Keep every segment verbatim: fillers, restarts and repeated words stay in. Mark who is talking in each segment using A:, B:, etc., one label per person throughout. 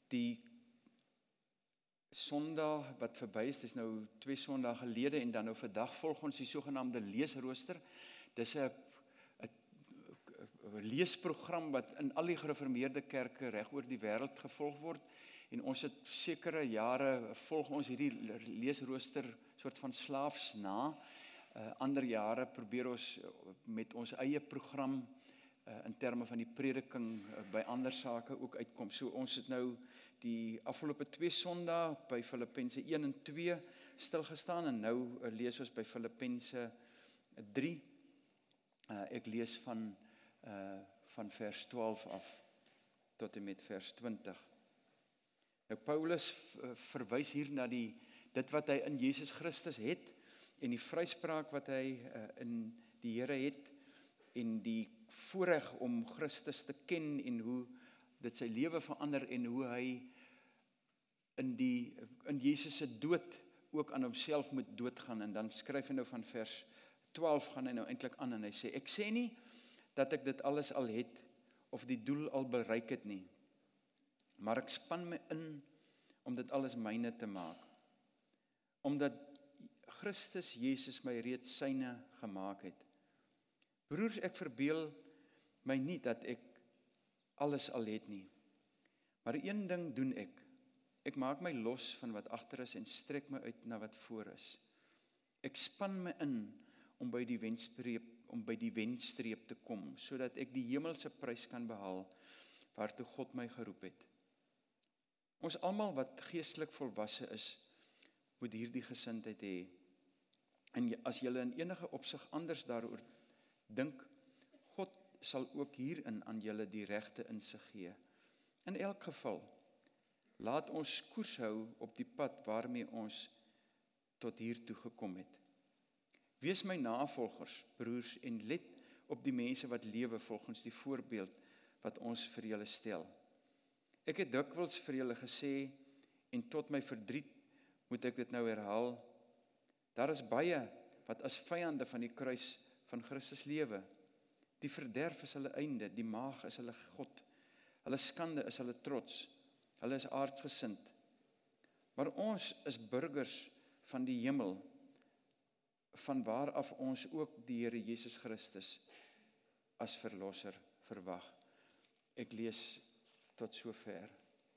A: die Sondag wat verby is, dis nou twee Sondae gelede en dan nou vandag volg ons die sogenaamde leesrooster. Dis 'n 'n leesprogram wat in al die gereformeerde kerke reg oor die wêreld gevolg word. En ons het sekere jare volg ons hierdie leesrooster soort van slaafs na. Uh, ander jare probeer ons met ons eie program uh, in terme van die prediking uh, by ander sake ook uitkom. So ons het nou die afgelope twee Sondae by Filippense een en twee stilgestaan en nou uh, lees ons by Filippense drie. Uh, ek lees van uh, van vers twaalf af tot en met vers twintig. Nou Paulus verwys hier na die dit wat hy in Jesus Christus het en die vryspraak wat hy uh, in die Here het en die voorreg om Christus te ken en hoe dit sy lewe verander en hoe hy in die in Jesus se dood ook aan homself moet doodgaan. En dan skryf hy nou van vers twaalf gaan hy nou eintlik aan en hy sê ek sê nie dat ek dit alles al het of die doel al bereik het nie. Maar ek span my in om dit alles myne te maak. Omdat Christus Jesus my reeds syne gemaak het. Broers, ek verbeel my nie dat ek alles al het nie. Maar een ding doen ek. Ek maak my los van wat agter is en strek my uit na wat voor is. Ek span my in om by die wenstreep, om by die wenstreep te kom, sodat ek die hemelse prys kan behaal waartoe God my geroep het. Ons almal wat geestelik volwasse is, moet hierdie gesindheid hê. En as julle in enige opsig anders daaroor dink, God sal ook hierin aan julle die regte insig gee. In elk geval, laat ons koers hou op die pad waarmee ons tot hiertoe gekom het. Wees my navolgers, broers, en let op die mense wat lewe volgens die voorbeeld wat ons vir julle stel. Ek het dikwels vir julle gesê, en tot my verdriet moet ek dit nou herhaal, daar is baie wat as vyande van die kruis van Christus lewe. Die verderf is hulle einde, die maag is hulle God, hulle skande is hulle trots, hulle is aardsgesind. Maar ons is burgers van die hemel, van waar af ons ook die Here Jesus Christus as verlosser verwag. Ek lees tot sover.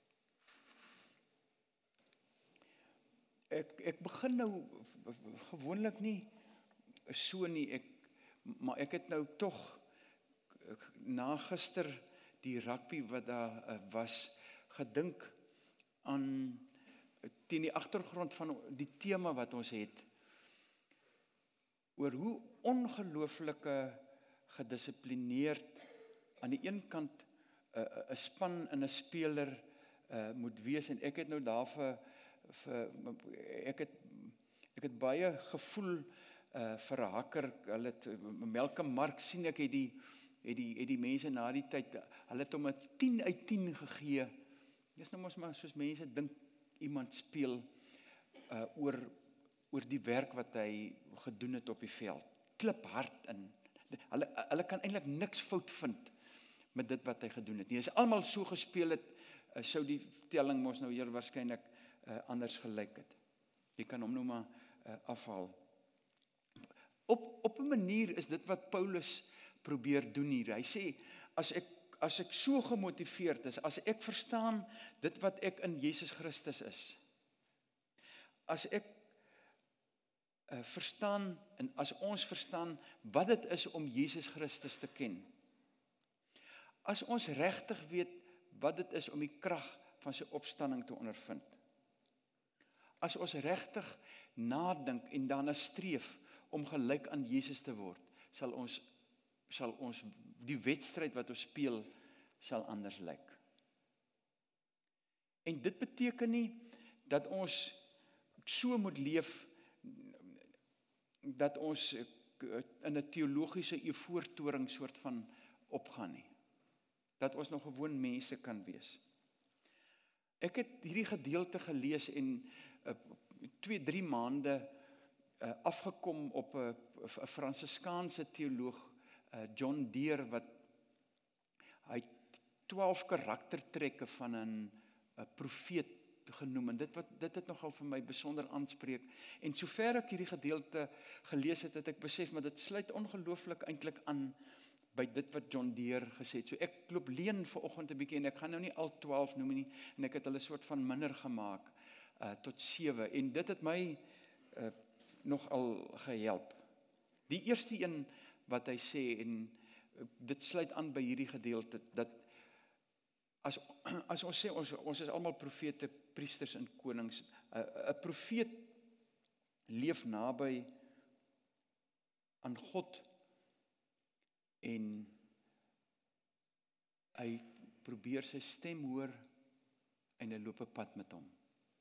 A: Ek, ek begin nou gewoonlik nie so nie, ek, maar ek het nou tog na gister die rugby wat daar was, gedink aan teen die agtergrond van die tema wat ons het, oor hoe ongelooflike gedissiplineerd aan die een kant 'n uh, span en 'n speler uh, moet wees, en ek het nou daar vir, vir ek het ek het baie gevoel uh, vir Hakker, hulle het Malcolm Marx sien ek het die het die het die mense na die tyd, hulle het hom 'n tien uit tien gegee. Dis nou mos maar soos mense dink iemand speel uh, oor oor die werk wat hy gedoen het op die veld. Klip hard in. Hulle hulle kan eintlik niks fout vind met dit wat hy gedoen het nie. As almal so gespeel het, uh, sou die telling mos nou hier waarskynlik uh, anders gelyk het. Jy kan hom nou maar uh, afhaal. Op op 'n manier is dit wat Paulus probeer doen hier. Hy sê as ek as ek so gemotiveerd is, as ek verstaan dit wat ek in Jesus Christus is. As ek uh, verstaan en as ons verstaan wat dit is om Jesus Christus te ken. As ons regtig weet wat dit is om die krag van sy opstanding te ondervind. As ons regtig nadink en daarna streef om gelyk aan Jesus te word, sal ons sal ons die wedstryd wat ons speel sal anders lyk. En dit beteken nie dat ons so moet leef dat ons in 'n teologiese eufoortoring soort van opgaan nie. Dat ons nog gewoon mense kan wees. Ek het hierdie gedeelte gelees en uh, twee, drie maande uh, afgekom op 'n uh, Fransiskaanse teoloog, uh, John Deere, wat hy twaalf karaktertrekke van 'n 'n profeet genoem, en dit, wat, dit het nogal vir my besonder aanspreek, en sover ek hierdie gedeelte gelees het, het ek besef, maar dit sluit ongelooflik eintlik aan, by dit wat John Deere gesê het. So ek loop leen vanoggend 'n bietjie, en ek gaan nou nie al twaalf noem nie, en ek het hulle soort van minder gemaak, uh, tot sewe, en dit het my uh, nogal gehelp. Die eerste een wat hy sê, en uh, dit sluit aan by hierdie gedeelte, dat as, as ons sê, ons, ons is almal profete, priesters en konings, 'n uh, profeet leef naby aan God, en hy probeer sy stem hoor, en hy loop 'n pad met hom.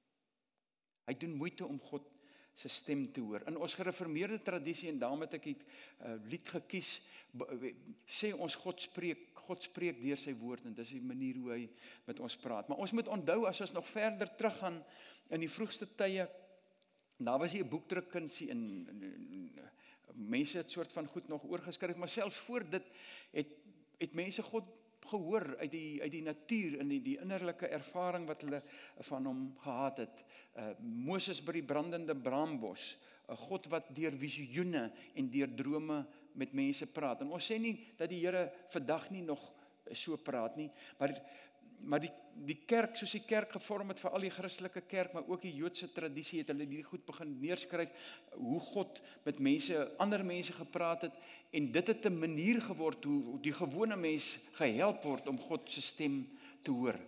A: Hy doen moeite om God sy stem te hoor. In ons gereformeerde tradisie, en daarom het ek die uh, lied gekies, sê ons God spreek, God spreek deur sy woord, en dis die manier hoe hy met ons praat. Maar ons moet onthou, as ons nog verder teruggaan, in die vroegste tye, daar was hier 'n boekdrukkunsie, en, en, en mense het soort van goed nog oorgeskryf, maar selfs voor dit, het, het mense God gehoor, uit die, uit die natuur, en die, die innerlike ervaring, wat hulle van hom gehad het. Uh, Moses by die brandende braambos, 'n God wat deur visioene, en deur drome, met mense praat. En ons sê nie, dat die Here vandag nie nog so praat nie, maar, maar die, die kerk, soos die kerk gevorm het, vir al die Christelike kerk, maar ook die Joodse tradisie, het hulle die goed begin neerskryf, hoe God met mense, ander mense gepraat het, en dit het 'n manier geword, hoe die gewone mens gehelp word, om God se stem te hoor.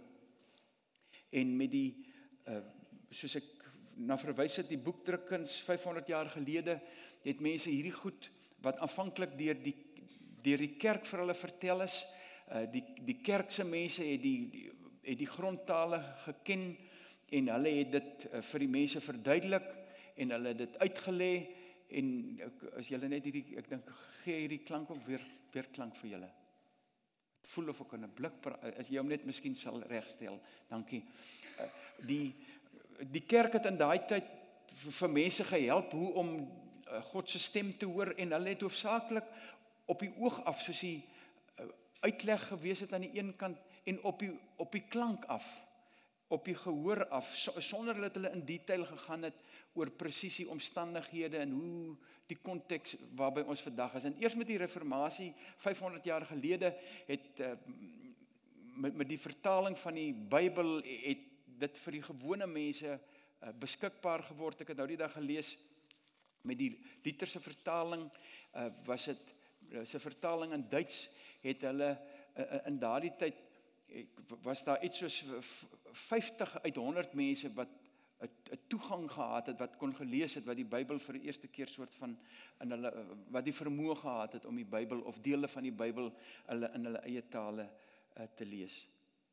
A: En met die, uh, soos ek na verwys het, die boekdrukkuns vyfhonderd jaar gelede, het mense hierdie goed, wat aanvanklik deur die, deur die kerk vir hulle vertel is, uh, die, die kerkse mense het die, die, het die grondtale geken, en hulle het dit uh, vir die mense verduidelik, en hulle het dit uitgelê, en as julle net hierdie, ek dink, gee hierdie klank ook weer, weer klank vir julle. Het voel of ek in 'n blik, as jy hom net miskien sal regstel, dankie. Uh, die, die kerk het in daai tyd vir mense gehelp, hoe om God se stem te hoor, en hulle het hoofsaaklik op die oog af, soos die uitleg gewees het aan die een kant, en op die, op die klank af, op die gehoor af, sonder dat hulle in detail gegaan het, oor presies die omstandighede, en hoe die konteks waarby ons vandag is. En eers met die reformatie, vyfhonderd jaar gelede, het uh, met, met die vertaling van die Bybel, het dit vir die gewone mense uh, beskikbaar geword. Ek het nou die dag gelees, met die Lutherse vertaling, uh, was dit, uh, sy vertaling in Duits, het hulle, uh, in daardie tyd, was daar iets soos vyftig uit honderd mense, wat 'n toegang gehad het, wat kon gelees het, wat die Bybel vir die eerste keer soort van, in hulle, wat die vermoë gehad het, om die Bybel, of dele van die Bybel, hulle, in hulle eie tale uh, te lees.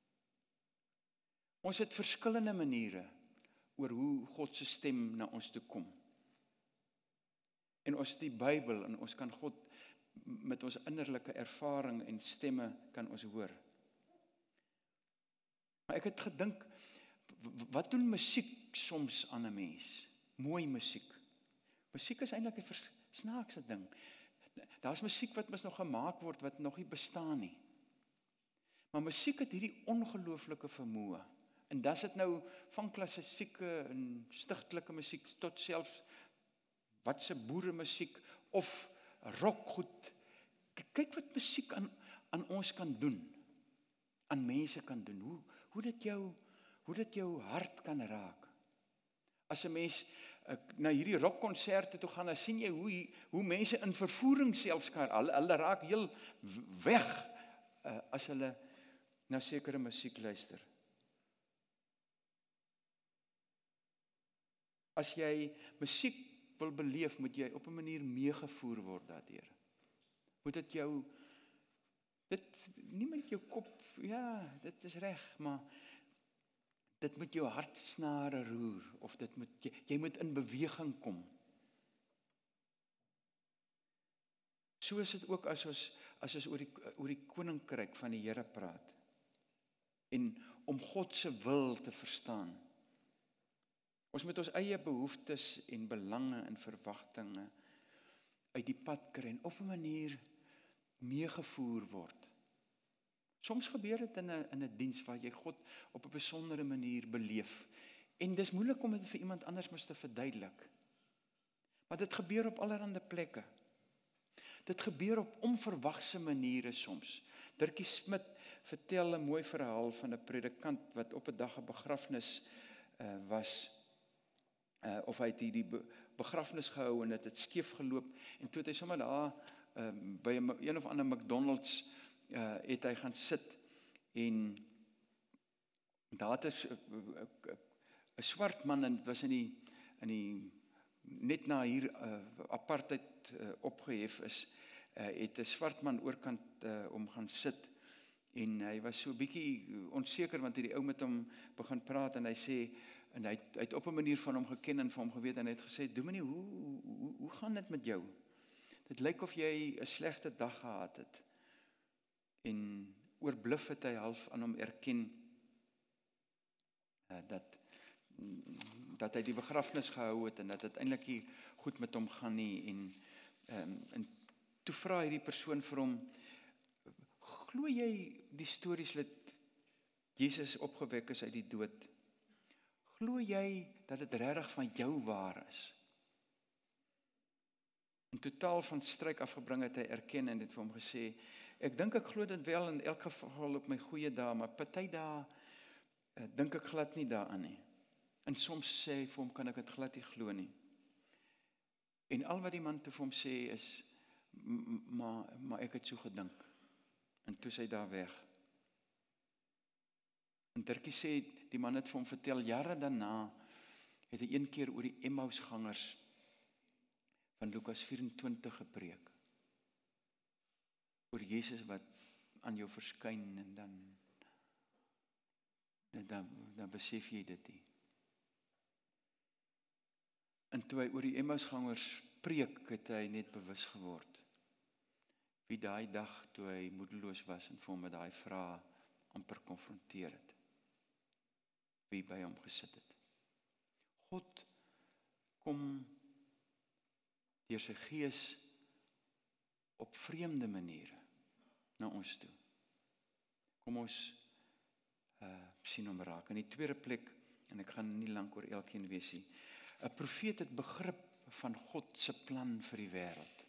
A: Ons het verskillende maniere, oor hoe God se stem na ons toe kom. En ons het die Bybel, en ons kan God met ons innerlike ervaring en stemme kan ons hoor. Maar ek het gedink, wat doen musiek soms aan 'n mens? Mooi musiek. Musiek is eintlik 'n snaakse ding. Daar's musiek wat mos nog gemaak word, wat nog nie bestaan nie. Maar musiek het hierdie ongelooflike vermoë. En dis dit nou van klassieke en stigtelike musiek, tot selfs wat se boeremusiek of rockgoed. Kyk wat musiek aan, aan ons kan doen, aan mense kan doen, hoe, hoe, dit jou, hoe dit jou hart kan raak. As 'n mens uh, na hierdie rockkonserte toe gaan, dan sien jy hoe, hoe mense in vervoering selfs kan, hulle, hulle raak heel weg, uh, as hulle na sekere musiek luister. As jy musiek wil beleef, moet jy op 'n manier meegevoer word daardeur. Moet dit jou, dit nie met jou kop, ja, dit is reg, maar dit moet jou hartsnare roer, of dit moet, jy, jy moet in beweging kom. So is dit ook as ons, as ons oor die, oor die koninkryk van die Here praat, en om God se wil te verstaan. Ons moet ons eie behoeftes en belange en verwagtinge uit die pad kry en op 'n manier meegevoer word. Soms gebeur dit in 'n in 'n diens waar jy God op 'n besondere manier beleef. En dis moeilik om dit vir iemand anders mos te verduidelik. Maar dit gebeur op allerlei plekke. Dit gebeur op onverwagse maniere soms. Dirkie Smit vertel 'n mooi verhaal van 'n predikant wat op 'n dag 'n begrafnis uh, was. Uh, of hy het die begrafnis gehou en dit het skeef geloop. En toe het hy sommer daar uh, by een, een of ander McDonald's uh, het hy gaan sit. En daar het 'n 'n swart man, en dit was in die, in die net na hier uh, apartheid uh, opgehef is, uh, het 'n swart man oorkant uh, om gaan sit. En hy was so 'n bietjie onseker, want die ou met hom begin praat, en hy sê, en hy, hy het op 'n manier van hom geken en van hom geweet, en hy het gesê, Dominee, hoe, hoe, hoe gaan dit met jou? Dit lyk of jy 'n slegte dag gehad het. En oorbluf het hy half aan hom erken, uh, dat, dat hy die begrafnis gehou het, en dat dit eintlik nie goed met hom gaan nie. En, um, en toe vra hierdie persoon vir hom, glo jy die stories dat Jesus opgewek is uit die dood? Glo jy dat dit regtig van jou waar is? En totaal van stryk afgebring het hy erken en het vir hom gesê, ek dink ek glo dit wel in elk geval op my goeie dae, maar party dae uh, dink ek glad nie daaraan nie. En soms sê hy vir hom, kan ek dit glad nie glo nie. En al wat die man toe vir hom sê is, maar, maar ek het so gedink. En toe is hy daar weg. En Dirkie sê, die man het vir hom vertel, jare daarna, het hy een keer oor die Emmausgangers van Lukas vyf-en-twintig gepreek. Oor Jesus wat aan jou verskyn, en dan, dan, dan besef jy dit nie. En toe hy oor die Emmausgangers preek, het hy net bewus geword, wie daai dag, toe hy moedeloos was, en vir hom met daai vrae amper konfronteer het. Wie by hom gesit het. God kom deur sy gees op vreemde maniere na ons toe. Kom ons uh, sien hom raak. In die tweede plek, en ek gaan nie lank oor elkeen wees nie, 'n profeet het begrip van God se plan vir die wêreld.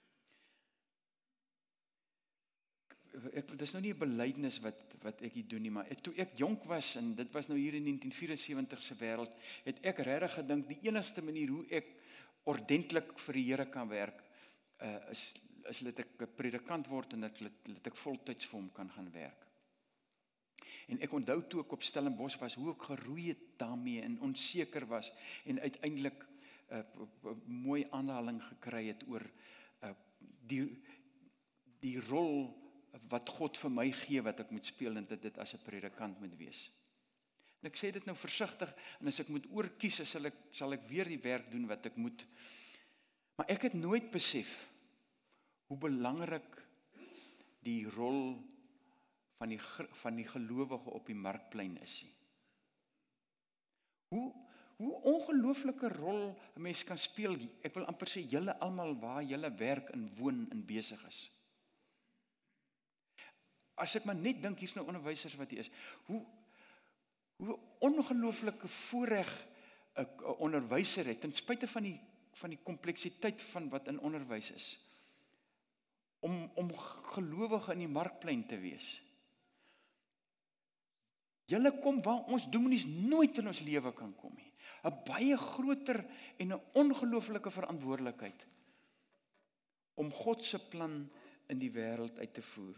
A: Ek, dit is nou nie 'n belydenis wat, wat ek hier doen nie, maar ek, toe ek jonk was, en dit was nou hier in negentien vyf-en-sewentig se wêreld, het ek regtig gedink, die enigste manier hoe ek ordentlik vir die Here kan werk, uh, is, is dat ek 'n predikant word, en dat, dat ek voltyds vir hom kan gaan werk. En ek onthou toe ek op Stellenbosch was, hoe ek geroei het daarmee, en onseker was, en uiteindelik uh, mooi aanhaling gekry het oor uh, die, die rol wat God vir my gee, wat ek moet speel, en dit dit as 'n predikant moet wees. En ek sê dit nou versigtig, en as ek moet oorkies, sal ek, sal ek weer die werk doen wat ek moet. Maar ek het nooit besef, hoe belangrik die rol van die, van die gelowige op die markplein is nie. Hoe, hoe ongelooflike rol 'n mens kan speel, ek wil amper sê, julle almal waar julle werk en woon en besig is. As ek maar net dink, hier's nou onderwysers wat hier is, hoe, hoe ongelooflike voorreg 'n onderwyser het, ten spyte van die, van die kompleksiteit van wat in onderwys is, om, om gelowige in die markplein te wees. Julle kom waar ons dominees nooit in ons lewe kan kom nie. 'n baie groter en 'n ongelooflike verantwoordelikheid om God se plan in die wêreld uit te voer.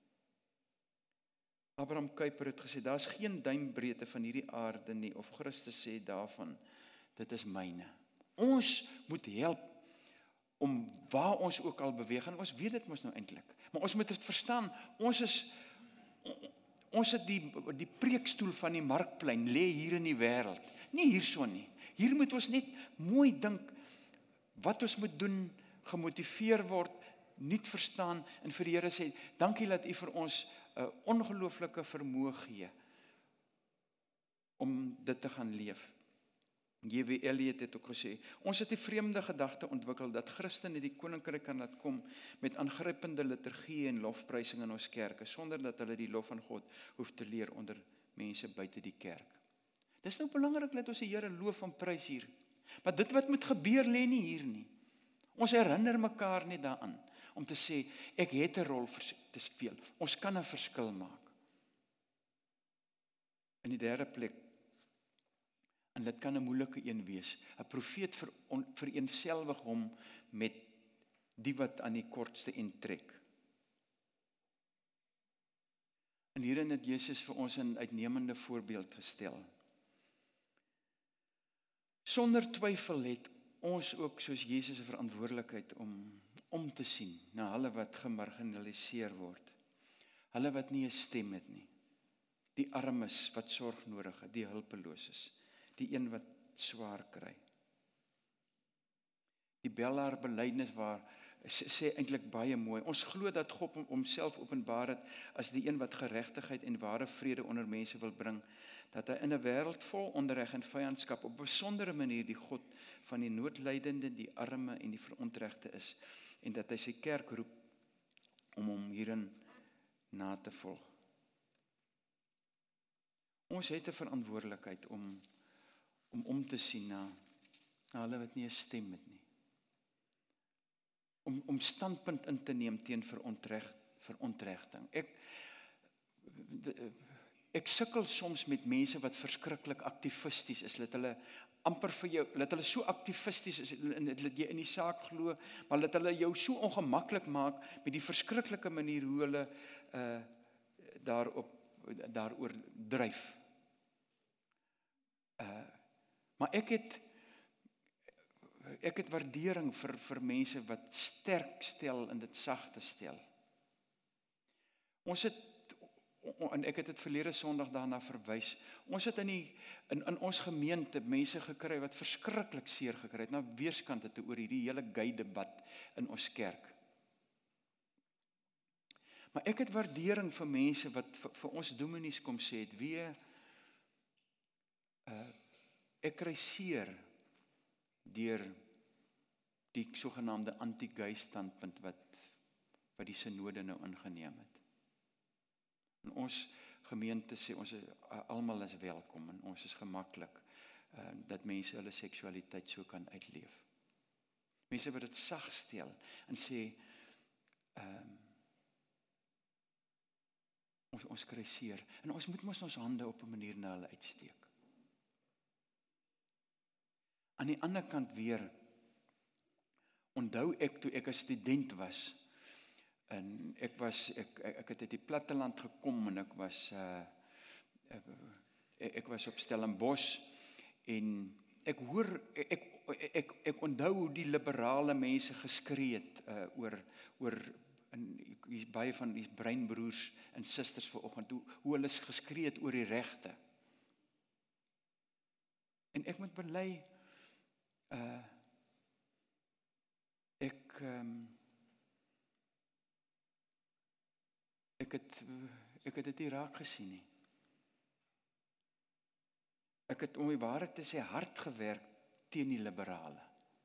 A: Abraham Kuyper het gesê, daar's geen duimbreedte van hierdie aarde nie, of Christus sê daarvan, dit is myne. Ons moet help om waar ons ook al beweeg, en ons weet dit mos nou eintlik, maar ons moet dit verstaan, ons is, ons het die, die preekstoel van die markplein, lê hier in die wêreld, nie hierso nie, hier moet ons net mooi dink, wat ons moet doen, gemotiveer word, nuut verstaan, en vir die Here sê, dankie dat U vir ons 'n ongelooflike vermoë gee, om dit te gaan leef. J W Elliot het ook gesê, ons het die vreemde gedagte ontwikkel dat Christene die koninkryk kan laat kom met aangrypende liturgie en lofprysing in ons kerke, sonder dat hulle die lof van God hoef te leer onder mense buite die kerk. Dis nou belangrik dat ons die Here loof en prys hier. Maar dit wat moet gebeur lê nie hier nie. Ons herinner mekaar net daaraan om te sê, ek het 'n rol te speel. Ons kan 'n verskil maak. In die derde plek, en dit kan 'n moeilike een wees, 'n profeet ver, vereenselwig hom met die wat aan die kortste end trek. En hierin het Jesus vir ons 'n uitnemende voorbeeld gestel. Sonder twyfel het ons ook soos Jesus 'n verantwoordelikheid om om te sien na hulle wat gemarginaliseer word. Hulle wat nie 'n stem het nie. Die armes wat sorg nodig het, die hulpeloses, die een wat swaar kry. Die Bellaar belydenis waar sê eintlik baie mooi. Ons glo dat God homself openbaar het as die een wat geregtigheid en ware vrede onder mense wil bring, dat hy in 'n wêreld vol onreg en vyandskap op 'n besondere manier die God van die noodlydende, die arme en die verontregte is, en dat hy sy kerk roep om hom hierin na te volg. Ons het 'n verantwoordelikheid om om om te sien na, na hulle wat nie 'n stem het nie. Om, om standpunt in te neem teen verontreg, verontregting. Ek, ek sukkel soms met mense wat verskriklik aktivisties is, dat hulle amper vir jou, dat hulle so aktivisties is, dat jy in die saak glo, maar dat hulle jou so ongemaklik maak met die verskriklike manier hoe hulle uh, daarop, daaroor dryf. Uh, maar ek het Ek het waardering vir, vir mense wat sterk stel en dit sag te stel. Ons het, en ek het dit verlede Sondag daarna verwys, ons het in, die, in, in ons gemeente mense gekry wat verskriklik seer gekry het, na weerskante te oor hierdie hele gay debat in ons kerk. Maar ek het waardering vir mense wat vir, vir ons dominees kom sê het, wie uh, ek kry seer deur die sogenaamde anti-gay standpunt wat, wat die synode nou ingeneem het. En ons gemeente sê, ons is, almal is welkom en ons is gemaklik uh, dat mense hulle seksualiteit so kan uitleef. Mense wat dit sag stel en sê, um, ons, ons kry seer en ons moet mos ons hande op 'n manier na hulle uitsteek. Aan die ander kant weer, onthou ek toe ek 'n student was, en ek was, ek, ek, ek het uit die platteland gekom, en ek was, uh, ek, ek was op Stellenbosch, en ek hoor, ek, ek, ek, ek onthou hoe die liberale mense geskree het, uh, oor, oor, en hier's baie van die breinbroers en susters vanoggend, hoe, hoe hulle geskree het oor die regte. En ek moet bely, Uh, ek um, ek het ek het dit nie raak gesien nie. Ek het om die waarheid te sê hard gewerk teen die liberale.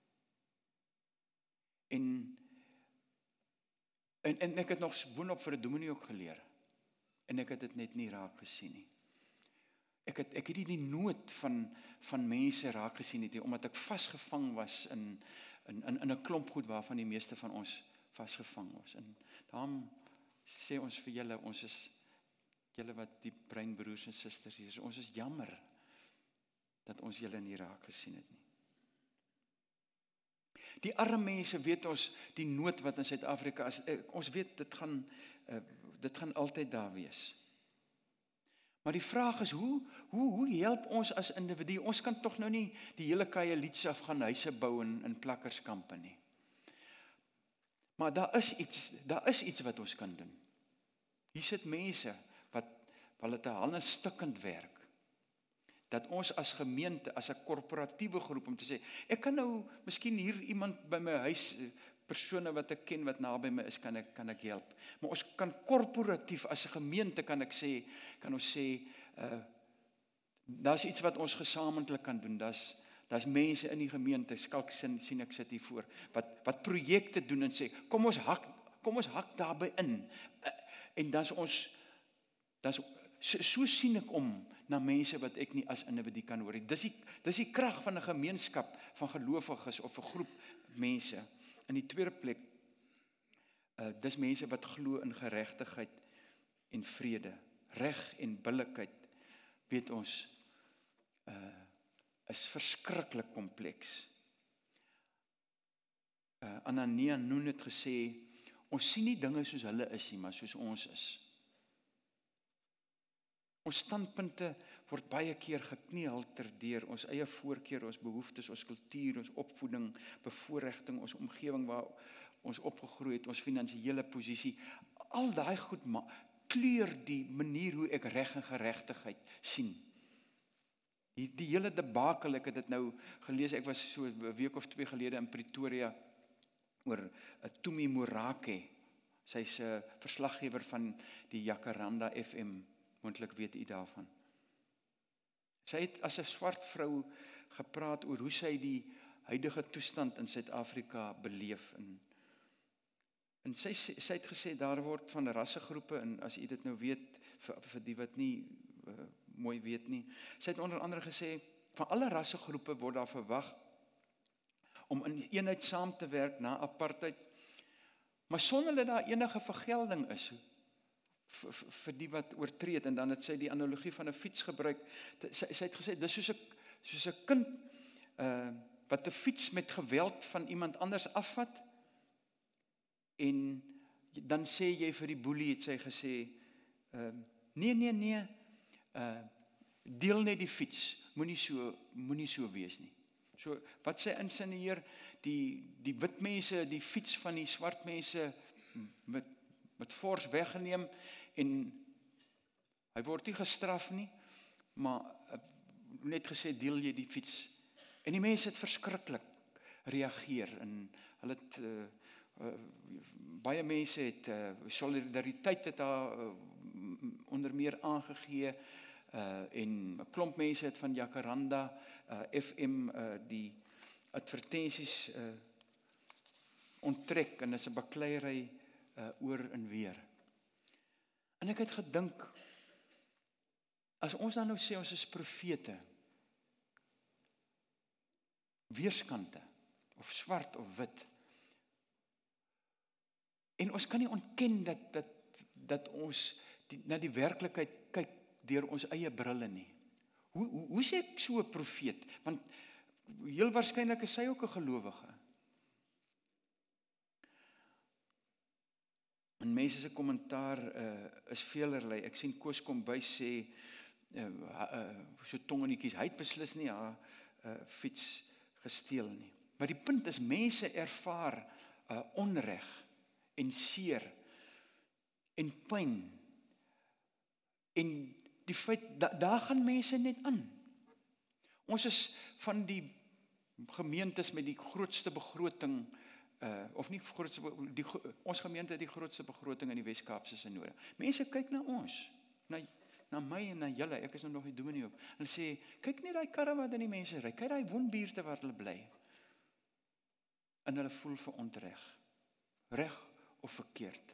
A: En en, en ek het nog boonop vir 'n dominee ook geleer. En ek het dit net nie raak gesien nie. Ek het, ek het nie die nood van, van mense raak gesien het, omdat ek vasgevang was in, in, in, in 'n klomp goed waarvan die meeste van ons vasgevang was. En daarom sê ons vir julle, ons is, julle wat die breinbroers en susters hier is, ons is jammer dat ons julle nie raak gesien het nie. Die arme mense, weet ons, die nood wat in Suid-Afrika is, ons weet, dit gaan, dit gaan altyd daar wees. Maar die vraag is, hoe, hoe, hoe help ons as individu? Ons kan tog nou nie die hele Khayelitsha af gaan huise bou in, in plakkerskampe nie. Maar daar is iets, daar is iets wat ons kan doen. Hier sit mense wat, wat het 'n hande stikkend werk. Dat ons as gemeente, as 'n korporatiewe groep, om te sê, ek kan nou, miskien hier iemand by my huis, persone wat ek ken, wat naby my is, kan ek, kan ek help. Maar ons kan korporatief, as 'n gemeente, kan ek sê, kan ons sê, uh, daar's iets wat ons gesamentlik kan doen, daar's, Daar's mense in die gemeente, skalk sin sien ek sit hier voor, wat wat projekte doen en sê, kom ons hak, kom ons hak daarby in. En dan's ons dan's so, so sien ek om na mense wat ek nie as individu kan hoor nie. Dis die dis die krag van 'n gemeenskap van gelowiges of 'n groep mense. In die tweede plek, uh, dis mense wat glo in geregtigheid en vrede. Reg en billikheid, weet ons, uh, is verskriklik kompleks. Uh, Anania Noen het gesê, ons sien nie dinge soos hulle is nie, maar soos ons is. Ons standpunte word baie keer gekneelter deur ons eie voorkeur, ons behoeftes, ons kultuur, ons opvoeding, bevoorregting, ons omgewing waar ons opgegroei het, ons finansiële posisie. Al daai goed ma- kleur die manier hoe ek reg en geregtigheid sien. Die, die hele debakel, ek het dit nou gelees, ek was so 'n week of twee gelede in Pretoria oor uh, Tumi Morake. Sy's 'n uh, verslaggewer van die Jacaranda F M, moontlik weet u daarvan. Sy het as 'n swart vrou gepraat oor hoe sy die huidige toestand in Suid-Afrika beleef. En, en sy, sy het gesê, daar word van rassegroepe, en as u dit nou weet, vir, vir die wat nie uh, mooi weet nie, sy het onder andere gesê, van alle rassegroepe word daar verwag om in eenheid saam te werk na apartheid, maar sonder dat daar enige vergelding is vir, vir die wat oortree het. En dan het sy die analogie van 'n fiets gebruik. Sy, sy het gesê, dis soos 'n soos 'n kind uh, wat 'n fiets met geweld van iemand anders afvat, en dan sê jy vir die boelie, het sy gesê, uh, nee, nee, nee, uh, deel net die fiets, moenie so, moenie so wees nie. So, wat sy insinueer, die, die wit mense, die fiets van die swart mense met, met fors weggeneem, en hy word nie gestraf nie, maar uh, net gesê, deel jy die fiets. En die mense het verskriklik reageer, en hulle het, uh, uh, baie mense het, uh, solidariteit het daar uh, onder meer aangegee, uh, en 'n klomp mense het van Jacaranda, uh, F M, uh, die advertensies uh, onttrek, en is 'n bakleierery uh, oor en weer. En ek het gedink, as ons dan nou sê, ons is profete, weerskante, of swart of wit, en ons kan nie ontken dat, dat, dat ons die, na die werklikheid kyk deur ons eie brille nie. Hoe, hoe, hoe sê ek so 'n profeet? Want heel waarskynlik is sy ook 'n gelowige. En mense se kommentaar uh, is veelerlei. Ek sien Koos Kombuis sê, uh, uh, so tongenietjies, hy het beslis nie haar uh, fiets gesteel nie. Maar die punt is, mense ervaar uh, onreg en seer en pyn. En die feit, da, daar gaan mense net aan. Ons is van die gemeentes met die grootste begroting, uh, of nie grootste, die, ons gemeente het die grootste begroting in die Wes-Kaapse Synode. Mense kyk na ons, na, na my en na julle, ek is nou nog die dominee ook, en sê, kyk net die karre wat in die mense ry, kyk die woonbuurte waar hulle bly, en hulle voel verontreg, reg of verkeerd.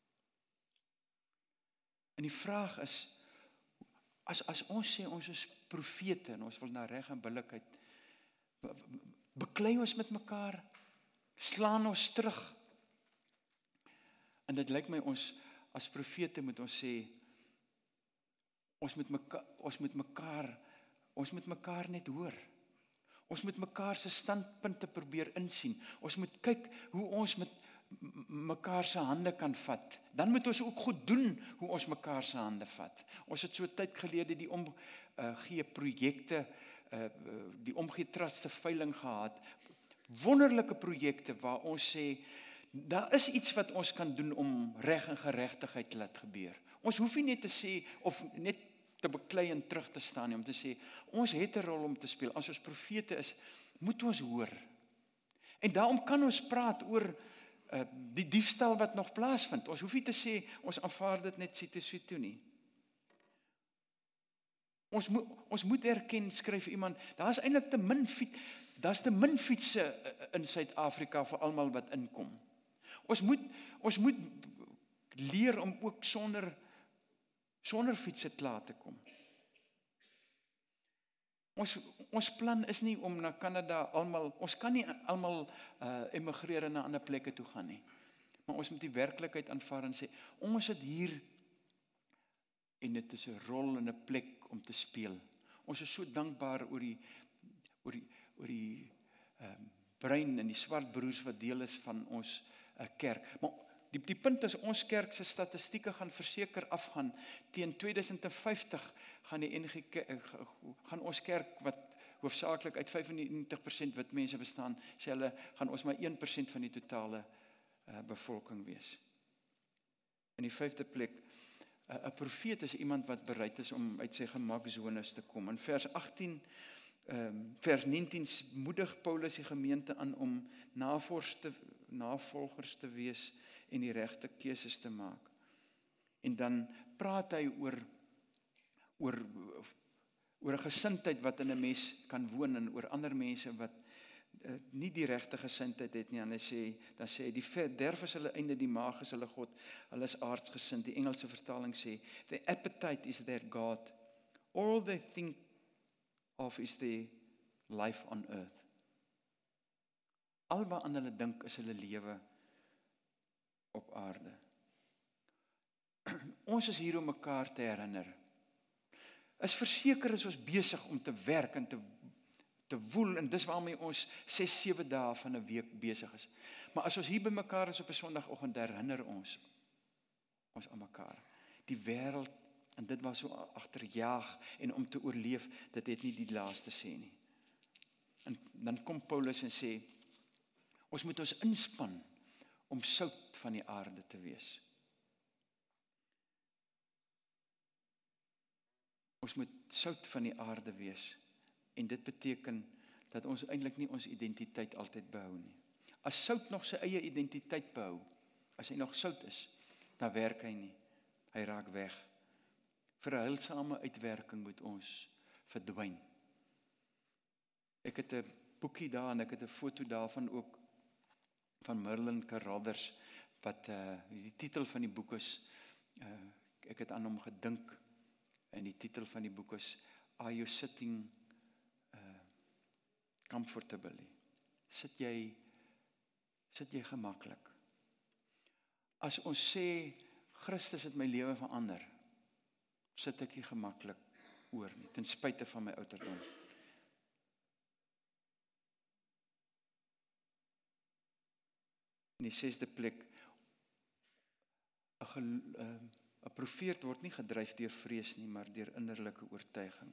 A: En die vraag is, as, as ons sê, ons is profete, en ons wil na reg en billikheid, beklei ons met mekaar, slaan ons terug, en dit lyk my ons, as profete moet ons sê, ons moet mekaar, ons moet mekaar, ons moet mekaar net hoor, ons moet mekaar se standpunte probeer insien, ons moet kyk hoe ons met mekaar se hande kan vat, dan moet ons ook goed doen hoe ons mekaar se hande vat. Ons het so tyd gelede die omgee projekte, uh, die omgee trust se veiling gehad, wonderlike projekte waar ons sê, daar is iets wat ons kan doen om reg en geregtigheid te laat gebeur. Ons hoef nie net te sê, of net te beklei en terug te staan, om te sê, ons het 'n rol om te speel, as ons profete is, moet ons hoor. En daarom kan ons praat oor Uh, die diefstal wat nog plaasvind. Ons hoef nie te sê, ons aanvaar dit net situ situ nie. Ons moet, ons moet erken, skryf iemand, daar is eintlik te min fiets, daar's te min fietsse in Suid-Afrika vir almal wat inkom. Ons moet, ons moet leer om ook sonder, sonder fietsse klaar te kom. Ons, ons plan is nie om na Kanada almal, ons kan nie almal uh, emigreer en na ander plekke toe gaan nie. Maar ons moet die werklikheid aanvaar en sê, ons het hier, en dit is 'n rol en 'n plek om te speel. Ons is so dankbaar oor die, oor die, oor die um, brein en die swart broers wat deel is van ons uh, kerk. Maar die, die punt is, ons kerk se statistieke gaan verseker afgaan. Teen tweeduisend vyftig gaan die N G K, gaan ons kerk wat hoofsaaklik uit vyfennegentig persent wit mense bestaan, sê hulle, gaan ons maar een persent van die totale uh, bevolking wees. In die vyfde plek, 'n uh, profeet is iemand wat bereid is om uit sy gemakzones te kom. In vers agttien, um, vers negentien moedig Paulus die gemeente aan om te, navolgers te wees en die regte keuses te maak. En dan praat hy oor oor oor 'n gesindheid wat in 'n mens kan woon en oor ander mense wat uh, nie die regte gesindheid het nie. En hy sê, dan sê hy, die verderf is hulle einde, die maag is hulle God, hulle is aardsgesind. Die Engelse vertaling sê, the appetite is their God, all they think of is their life on earth. Al wat aan hulle dink is hulle lewe op aarde. Ons is hier om mekaar te herinner. Is verseker is ons besig om te werk en te, te woel, en dis waarmee ons ses, sewe dae van 'n week besig is. Maar as ons hier by mekaar is op 'n Sondagoggend, herinner ons ons aan mekaar. Die wêreld, en dit was so agterjaag, en om te oorleef, dit het nie die laaste sê nie. En dan kom Paulus en sê, ons moet ons inspann om sout van die aarde te wees. Ons moet sout van die aarde wees, en dit beteken dat ons eintlik nie ons identiteit altyd behou nie. As sout nog sy eie identiteit behou, as hy nog sout is, dan werk hy nie, hy raak weg. Vir 'n heilsame uitwerking moet ons verdwyn. Ek het 'n boekie daar, en ek het 'n foto daarvan ook, van Merlin Carothers, wat uh, die titel van die boek is, uh, ek het aan hom gedink, en die titel van die boek is, Are you sitting uh, comfortably? Sit jy, sit jy gemaklik? As ons sê, Christus het my lewe verander, sit ek nie gemaklik oor nie, ten spyte van my ouderdom. In die sesde plek, 'n 'n profeet word nie gedryf deur vrees nie, maar deur innerlike oortuiging.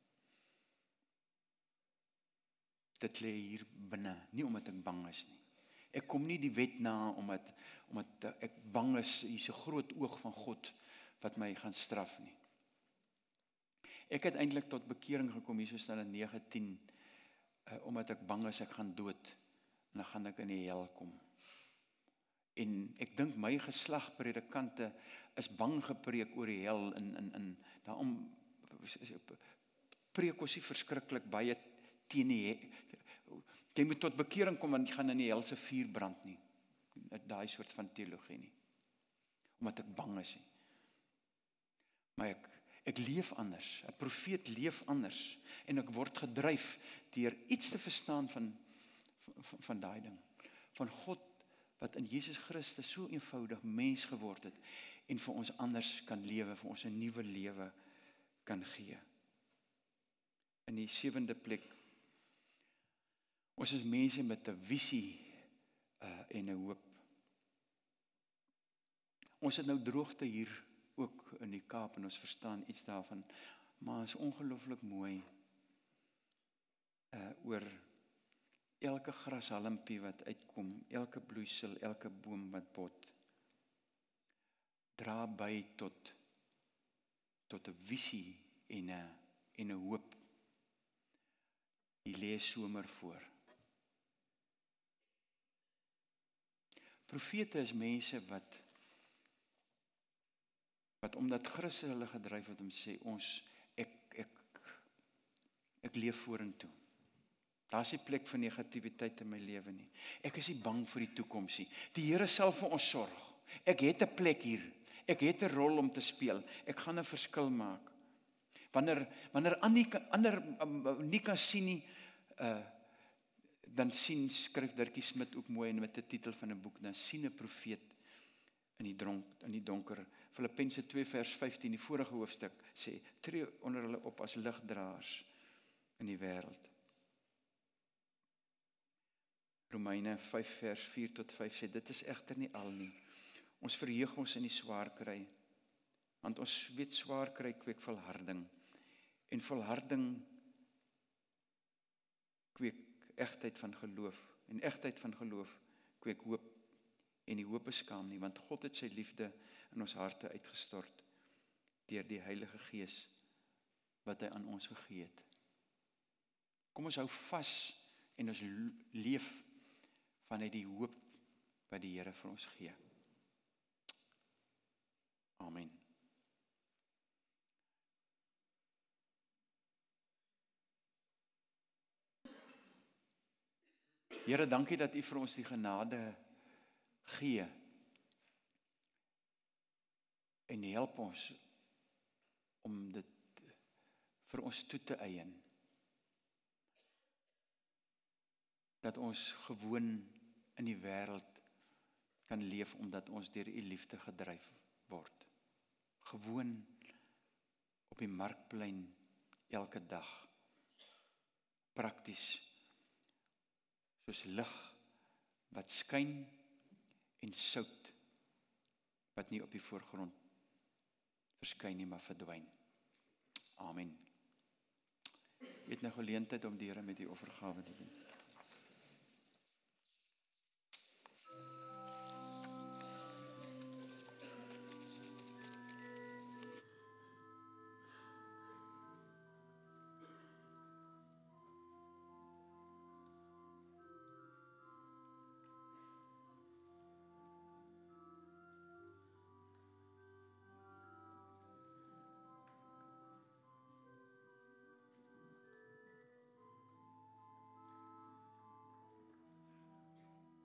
A: Dit lê hier binne, nie omdat ek bang is nie. Ek kom nie die wet na omdat omdat ek bang is, hier's 'n groot oog van God wat my gaan straf nie. Ek het eintlik tot bekering gekom hier so snel in negentien, uh, omdat ek bang is ek gaan dood, en dan gaan ek in die hel kom. En ek dink my geslag predikante is bang gepreek oor die hel, en, en, en daarom preek ons nie verskriklik baie teen die, jy moet tot bekering kom, want jy gaan in die helse vuur brand nie, daai soort van teologie nie, omdat ek bang is nie. Maar ek, ek leef anders, 'n profeet leef anders, en ek word gedryf deur iets te verstaan van, van, van daai ding, van God, wat in Jesus Christus so eenvoudig mens geword het, en vir ons anders kan lewe, vir ons 'n nuwe lewe kan gee. In die sewende plek, ons is mense met 'n visie uh, en 'n hoop. Ons het nou droogte hier ook in die Kaap, en ons verstaan iets daarvan, maar is ongelooflik mooi uh, oor elke grashalmpie wat uitkom, elke bloeisel, elke boom wat bot, dra by tot tot 'n visie en 'n en 'n hoop. Die lê somer voor. Profete is mense wat wat omdat Christus hulle gedryf het om te sê, ons ek ek Ek leef vorentoe. Daar is nie plek vir negativiteit in my lewe nie. Ek is nie bang vir die toekoms nie. Die Here sal vir ons sorg. Ek het 'n plek hier. Ek het 'n rol om te speel. Ek gaan 'n verskil maak. Wanneer wanneer ander ander um, nie kan sien nie, uh, dan sien skryf Dirkie Smit ook mooi en met 'n titel van 'n boek, dan sien 'n profeet in die dronk in die donker. Filippense twee vers vyftien, die vorige hoofstuk sê, tree onder hulle op as ligdraers in die wêreld. Romeine vyf vers vier tot vyf sê, dit is egter nie al nie. Ons verheug ons in die swaar kry, want ons weet swaar kry kweek volharding, en volharding kweek egtheid van geloof, en egtheid van geloof kweek hoop, en die hoop beskaam nie, want God het sy liefde in ons harte uitgestort, deur die Heilige Gees, wat hy aan ons gegee het. Kom ons hou vas, en ons leef vanuit die hoop, wat die Here vir ons gee. Amen. Here, dankie dat U vir ons die genade gee en help ons om dit vir ons toe te eien. Dat ons gewoon in die wêreld kan leef omdat ons deur U liefde gedryf word. Gewoon op die markplein elke dag. Prakties soos lig wat skyn en sout wat nie op die voorgrond verskyn nie, maar verdwyn. Amen. Jy het nou geleentheid om die Here met die offergawe te doen.